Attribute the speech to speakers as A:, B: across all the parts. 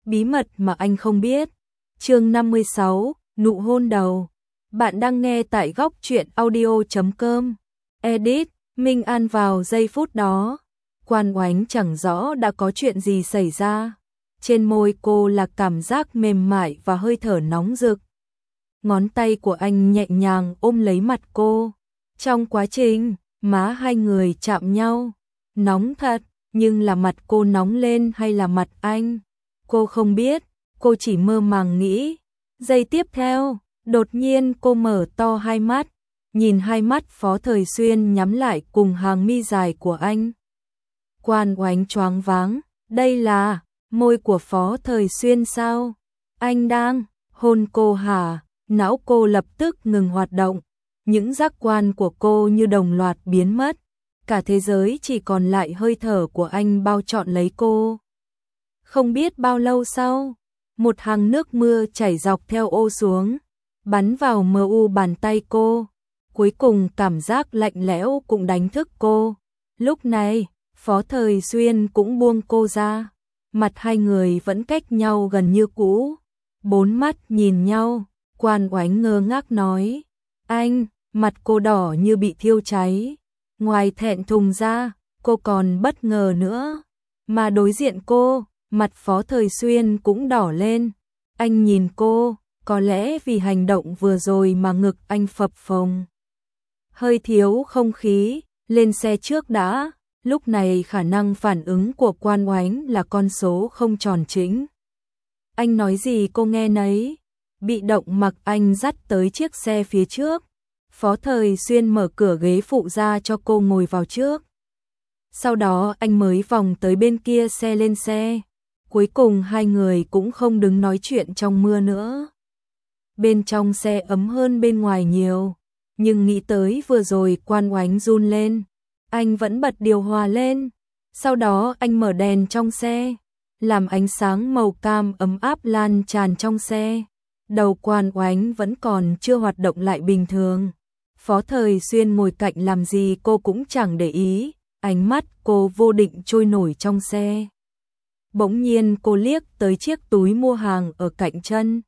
A: bí mật mà anh không biết. Chương 56, nụ hôn đầu. Bạn đang nghe tại góc truyện audio.com. Edit, Minh An vào giây phút đó. Quan Oánh chẳng rõ đã có chuyện gì xảy ra. Trên môi cô là cảm giác mềm mại và hơi thở nóng rực. Ngón tay của anh nhẹ nhàng ôm lấy mặt cô. Trong quá trình, má hai người chạm nhau. Nóng thật, nhưng là mặt cô nóng lên hay là mặt anh? Cô không biết, cô chỉ mơ màng nghĩ. Giây tiếp theo, đột nhiên cô mở to hai mắt, nhìn hai mắt Phó Thời Xuyên nhắm lại cùng hàng mi dài của anh. Quan Oánh choáng váng, đây là môi của Phó Thời Xuyên sao? Anh đang hôn cô hả? Não cô lập tức ngừng hoạt động, những giác quan của cô như đồng loạt biến mất, cả thế giới chỉ còn lại hơi thở của anh bao trọn lấy cô. Không biết bao lâu sau, một hàng nước mưa chảy dọc theo ô xuống, bắn vào mờ u bàn tay cô, cuối cùng cảm giác lạnh lẽo cũng đánh thức cô. Lúc này, Phó Thời Xuyên cũng buông cô ra, mặt hai người vẫn cách nhau gần như cũ, bốn mắt nhìn nhau. Quan Oánh ngơ ngác nói, anh, mặt cô đỏ như bị thiêu cháy. Ngoài thẹn thùng ra, cô còn bất ngờ nữa. Mà đối diện cô, mặt Phó Thời Xuyên cũng đỏ lên. Anh nhìn cô, có lẽ vì hành động vừa rồi mà ngực anh phập phồng. Hơi thiếu không khí, lên xe trước đã. Lúc này khả năng phản ứng của Quan Oánh là con số không tròn chỉnh. Anh nói gì cô nghe nấy. Bị động mặc anh dắt tới chiếc xe phía trước. Phó Thời Xuyên mở cửa ghế phụ ra cho cô ngồi vào trước. Sau đó anh mới vòng tới bên kia xe lên xe. Cuối cùng hai người cũng không đứng nói chuyện trong mưa nữa. Bên trong xe ấm hơn bên ngoài nhiều. Nhưng nghĩ tới vừa rồi Quan Oánh run lên. Anh vẫn bật điều hòa lên. Sau đó anh mở đèn trong xe, làm ánh sáng màu cam ấm áp lan tràn trong xe. Đầu Quan Oánh vẫn còn chưa hoạt động lại bình thường. Phó Thời Xuyên ngồi cạnh làm gì cô cũng chẳng để ý, ánh mắt cô vô định trôi nổi trong xe. Bỗng nhiên cô liếc tới chiếc túi mua hàng ở cạnh chân.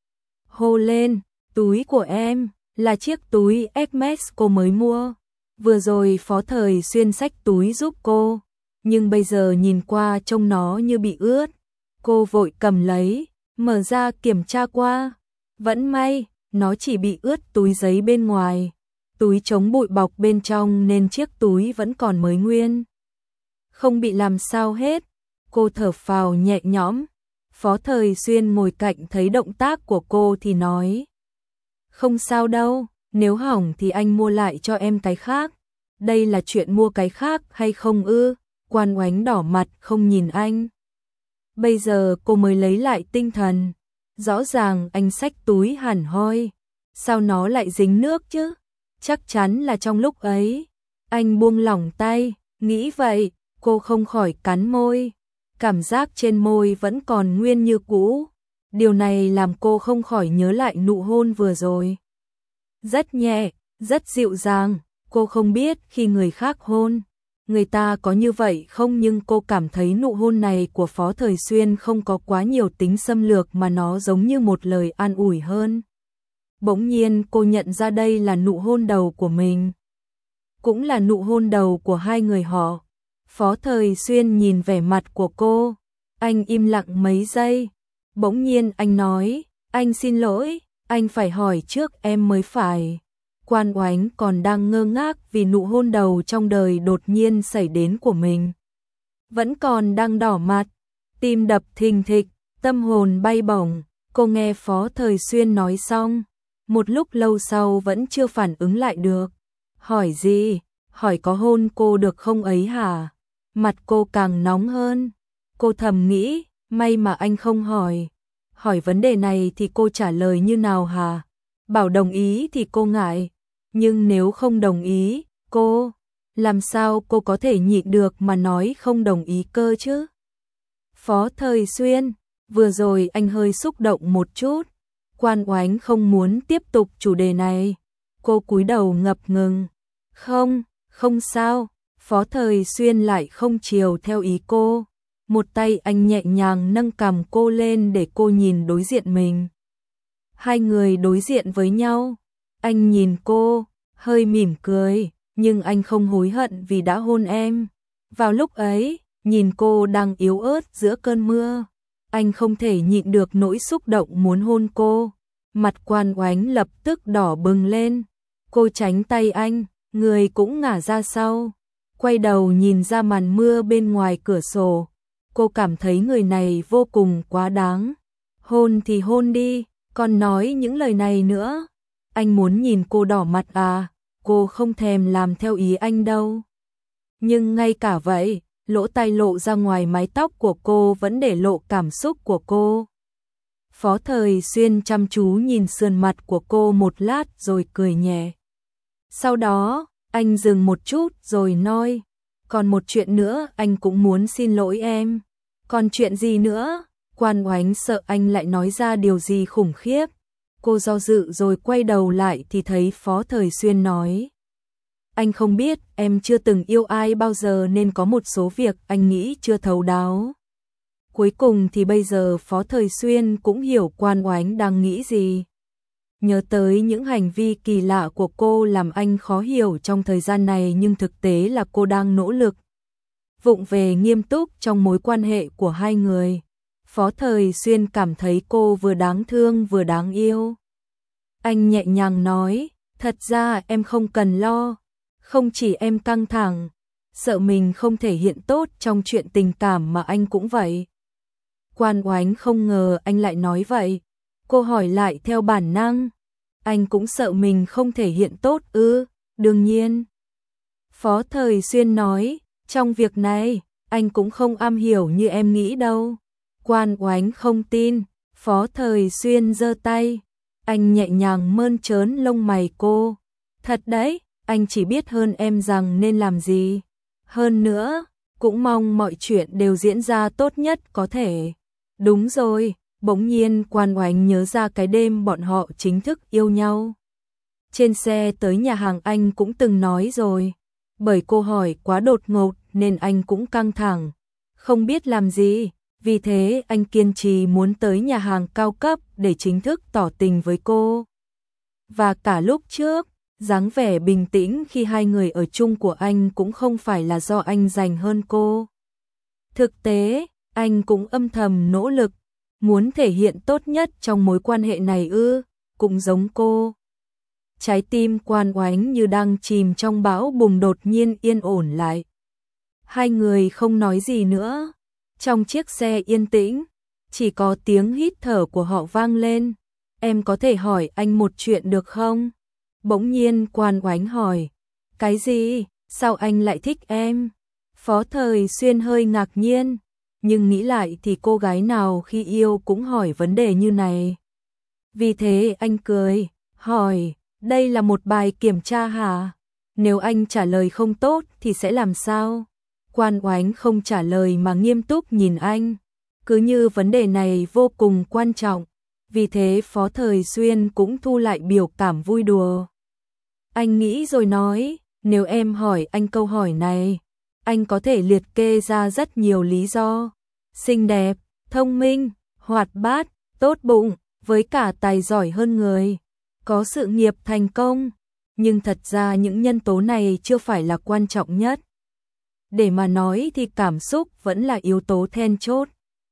A: Hô lên, túi của em, là chiếc túi Hermes cô mới mua. Vừa rồi Phó Thời Xuyên xách túi giúp cô, nhưng bây giờ nhìn qua trông nó như bị ướt. Cô vội cầm lấy, mở ra kiểm tra qua. Vẫn may, nó chỉ bị ướt túi giấy bên ngoài. Túi chống bụi bọc bên trong nên chiếc túi vẫn còn mới nguyên. Không bị làm sao hết. Cô thở phào nhẹ nhõm. Phó Thời Xuyên ngồi cạnh thấy động tác của cô thì nói. Không sao đâu, nếu hỏng thì anh mua lại cho em cái khác. Đây là chuyện mua cái khác hay không ư? Quan Oánh đỏ mặt không nhìn anh. Bây giờ cô mới lấy lại tinh thần. Rõ ràng anh xách túi hẳn hoi. Sao nó lại dính nước chứ? Chắc chắn là trong lúc ấy. Anh buông lỏng tay, nghĩ vậy, cô không khỏi cắn môi. Cảm giác trên môi vẫn còn nguyên như cũ. Điều này làm cô không khỏi nhớ lại nụ hôn vừa rồi. Rất nhẹ, rất dịu dàng. Cô không biết khi người khác hôn, người ta có như vậy không, nhưng cô cảm thấy nụ hôn này của Phó Thời Xuyên không có quá nhiều tính xâm lược mà nó giống như một lời an ủi hơn. Bỗng nhiên cô nhận ra đây là nụ hôn đầu của mình. Cũng là nụ hôn đầu của hai người họ. Phó Thời Xuyên nhìn vẻ mặt của cô. Anh im lặng mấy giây. Bỗng nhiên anh nói, anh xin lỗi, anh phải hỏi trước em mới phải. Quan Oánh còn đang ngơ ngác vì nụ hôn đầu trong đời đột nhiên xảy đến của mình. Vẫn còn đang đỏ mặt, tim đập thình thịch, tâm hồn bay bổng. Cô nghe Phó Thời Xuyên nói xong, một lúc lâu sau vẫn chưa phản ứng lại được. Hỏi gì? Hỏi có hôn cô được không ấy hả? Mặt cô càng nóng hơn. Cô thầm nghĩ, may mà anh không hỏi. Hỏi vấn đề này thì cô trả lời như nào hả? Bảo đồng ý thì cô ngại. Nhưng nếu không đồng ý, cô, làm sao cô có thể nhịn được mà nói không đồng ý cơ chứ? Phó Thời Xuyên, vừa rồi anh hơi xúc động một chút. Quan Oánh không muốn tiếp tục chủ đề này. Cô cúi đầu ngập ngừng. Không sao. Phó Thời Xuyên lại không chiều theo ý cô. Một tay anh nhẹ nhàng nâng cằm cô lên để cô nhìn đối diện mình. Hai người đối diện với nhau. Anh nhìn cô, hơi mỉm cười, nhưng anh không hối hận vì đã hôn em. Vào lúc ấy, nhìn cô đang yếu ớt giữa cơn mưa, anh không thể nhịn được nỗi xúc động muốn hôn cô. Mặt Quan Oánh lập tức đỏ bừng lên. Cô tránh tay anh, người cũng ngả ra sau. Quay đầu nhìn ra màn mưa bên ngoài cửa sổ. Cô cảm thấy người này vô cùng quá đáng. Hôn thì hôn đi, còn nói những lời này nữa. Anh muốn nhìn cô đỏ mặt à, cô không thèm làm theo ý anh đâu. Nhưng ngay cả vậy, lỗ tai lộ ra ngoài mái tóc của cô vẫn để lộ cảm xúc của cô. Phó Thời Xuyên chăm chú nhìn sườn mặt của cô một lát rồi cười nhẹ. Sau đó, anh dừng một chút rồi nói, còn một chuyện nữa anh cũng muốn xin lỗi em. Còn chuyện gì nữa? Quan Oánh sợ anh lại nói ra điều gì khủng khiếp. Cô do dự rồi quay đầu lại thì thấy Phó Thời Xuyên nói. Anh không biết, em chưa từng yêu ai bao giờ nên có một số việc anh nghĩ chưa thấu đáo. Cuối cùng thì bây giờ Phó Thời Xuyên cũng hiểu Quan Oánh đang nghĩ gì. Nhớ tới những hành vi kỳ lạ của cô làm anh khó hiểu trong thời gian này, nhưng thực tế là cô đang nỗ lực vụng về nghiêm túc trong mối quan hệ của hai người. Phó Thời Xuyên cảm thấy cô vừa đáng thương vừa đáng yêu. Anh nhẹ nhàng nói, thật ra em không cần lo, không chỉ em căng thẳng, sợ mình không thể hiện tốt trong chuyện tình cảm mà anh cũng vậy. Quan Oánh không ngờ anh lại nói vậy. Cô hỏi lại theo bản năng, anh cũng sợ mình không thể hiện tốt ư? Đương nhiên. Phó Thời Xuyên nói, trong việc này, anh cũng không am hiểu như em nghĩ đâu. Quan Oánh không tin. Phó Thời Xuyên giơ tay, anh nhẹ nhàng mơn trớn lông mày cô. Thật đấy, anh chỉ biết hơn em rằng nên làm gì. Hơn nữa, cũng mong mọi chuyện đều diễn ra tốt nhất có thể. Đúng rồi, bỗng nhiên Quan Oánh nhớ ra cái đêm bọn họ chính thức yêu nhau. Trên xe tới nhà hàng anh cũng từng nói rồi. Bởi cô hỏi quá đột ngột nên anh cũng căng thẳng, không biết làm gì. Vì thế anh kiên trì muốn tới nhà hàng cao cấp để chính thức tỏ tình với cô. Và cả lúc trước, dáng vẻ bình tĩnh khi hai người ở chung của anh cũng không phải là do anh dành hơn cô. Thực tế, anh cũng âm thầm nỗ lực, muốn thể hiện tốt nhất trong mối quan hệ này ư, cũng giống cô. Trái tim Quan Oánh như đang chìm trong bão bùng đột nhiên yên ổn lại. Hai người không nói gì nữa. Trong chiếc xe yên tĩnh, chỉ có tiếng hít thở của họ vang lên. Em có thể hỏi anh một chuyện được không? Bỗng nhiên Quan Oánh hỏi. Cái gì? Sao anh lại thích em? Phó Thời Xuyên hơi ngạc nhiên, nhưng nghĩ lại thì cô gái nào khi yêu cũng hỏi vấn đề như này. Vì thế anh cười, hỏi, đây là một bài kiểm tra hả? Nếu anh trả lời không tốt thì sẽ làm sao? Quan Oánh không trả lời mà nghiêm túc nhìn anh, cứ như vấn đề này vô cùng quan trọng. Vì thế Phó Thời Xuyên cũng thu lại biểu cảm vui đùa. Anh nghĩ rồi nói, nếu em hỏi anh câu hỏi này, anh có thể liệt kê ra rất nhiều lý do. Xinh đẹp, thông minh, hoạt bát, tốt bụng, với cả tài giỏi hơn người, có sự nghiệp thành công. Nhưng thật ra những nhân tố này chưa phải là quan trọng nhất. Để mà nói thì cảm xúc vẫn là yếu tố then chốt.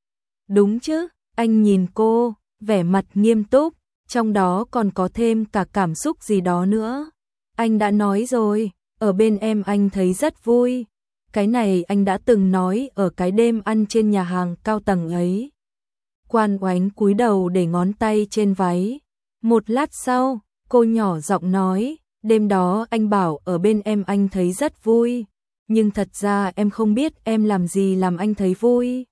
A: Đúng chứ, anh nhìn cô, vẻ mặt nghiêm túc, trong đó còn có thêm cả cảm xúc gì đó nữa. Anh đã nói rồi, ở bên em anh thấy rất vui. Cái này anh đã từng nói ở cái đêm ăn trên nhà hàng cao tầng ấy. Quan Oánh cúi đầu để ngón tay trên váy. Một lát sau, cô nhỏ giọng nói, đêm đó anh bảo ở bên em anh thấy rất vui. Nhưng thật ra em không biết em làm gì làm anh thấy vui.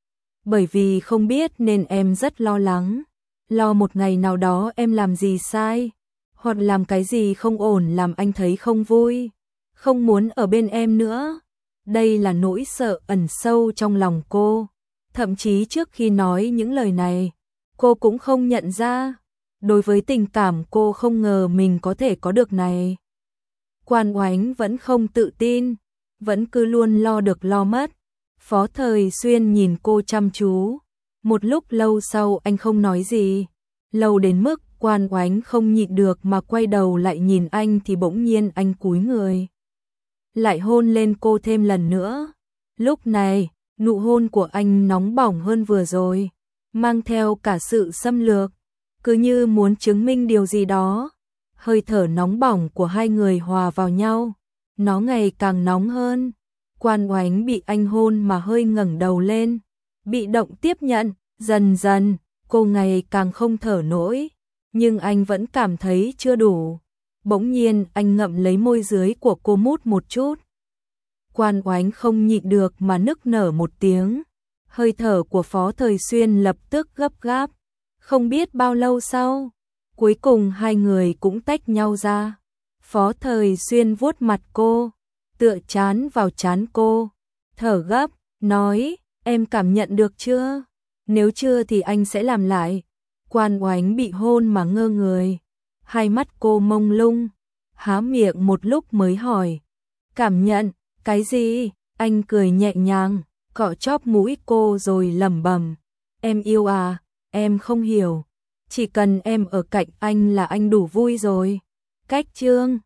A: Bởi vì không biết nên em rất lo lắng. Lo một ngày nào đó em làm gì sai, hoặc làm cái gì không ổn làm anh thấy không vui, không muốn ở bên em nữa. Đây là nỗi sợ ẩn sâu trong lòng cô. Thậm chí trước khi nói những lời này, cô cũng không nhận ra. Đối với tình cảm cô không ngờ mình có thể có được này. Quan Oánh vẫn không tự tin, vẫn cứ luôn lo được lo mất. Phó Thời Xuyên nhìn cô chăm chú. Một lúc lâu sau anh không nói gì. Lâu đến mức Quan Oánh không nhịn được mà quay đầu lại nhìn anh thì bỗng nhiên anh cúi người. Lại hôn lên cô thêm lần nữa. Lúc này, nụ hôn của anh nóng bỏng hơn vừa rồi. Mang theo cả sự xâm lược. Cứ như muốn chứng minh điều gì đó. Hơi thở nóng bỏng của hai người hòa vào nhau. Nó ngày càng nóng hơn. Quan Oánh bị anh hôn mà hơi ngẩng đầu lên. Bị động tiếp nhận, dần dần, cô ngày càng không thở nổi. Nhưng anh vẫn cảm thấy chưa đủ. Bỗng nhiên anh ngậm lấy môi dưới của cô mút một chút. Quan Oánh không nhịn được mà nức nở một tiếng. Hơi thở của Phó Thời Xuyên lập tức gấp gáp. Không biết bao lâu sau, cuối cùng hai người cũng tách nhau ra. Phó Thời Xuyên vuốt mặt cô, tựa trán vào trán cô, thở gấp, nói, em cảm nhận được chưa? Nếu chưa thì anh sẽ làm lại. Quan Oánh bị hôn mà ngơ người, hai mắt cô mông lung, há miệng một lúc mới hỏi, cảm nhận, cái gì? Anh cười nhẹ nhàng, cọ chóp mũi cô rồi lẩm bẩm, em yêu à, em không hiểu, chỉ cần em ở cạnh anh là anh đủ vui rồi. Cách chương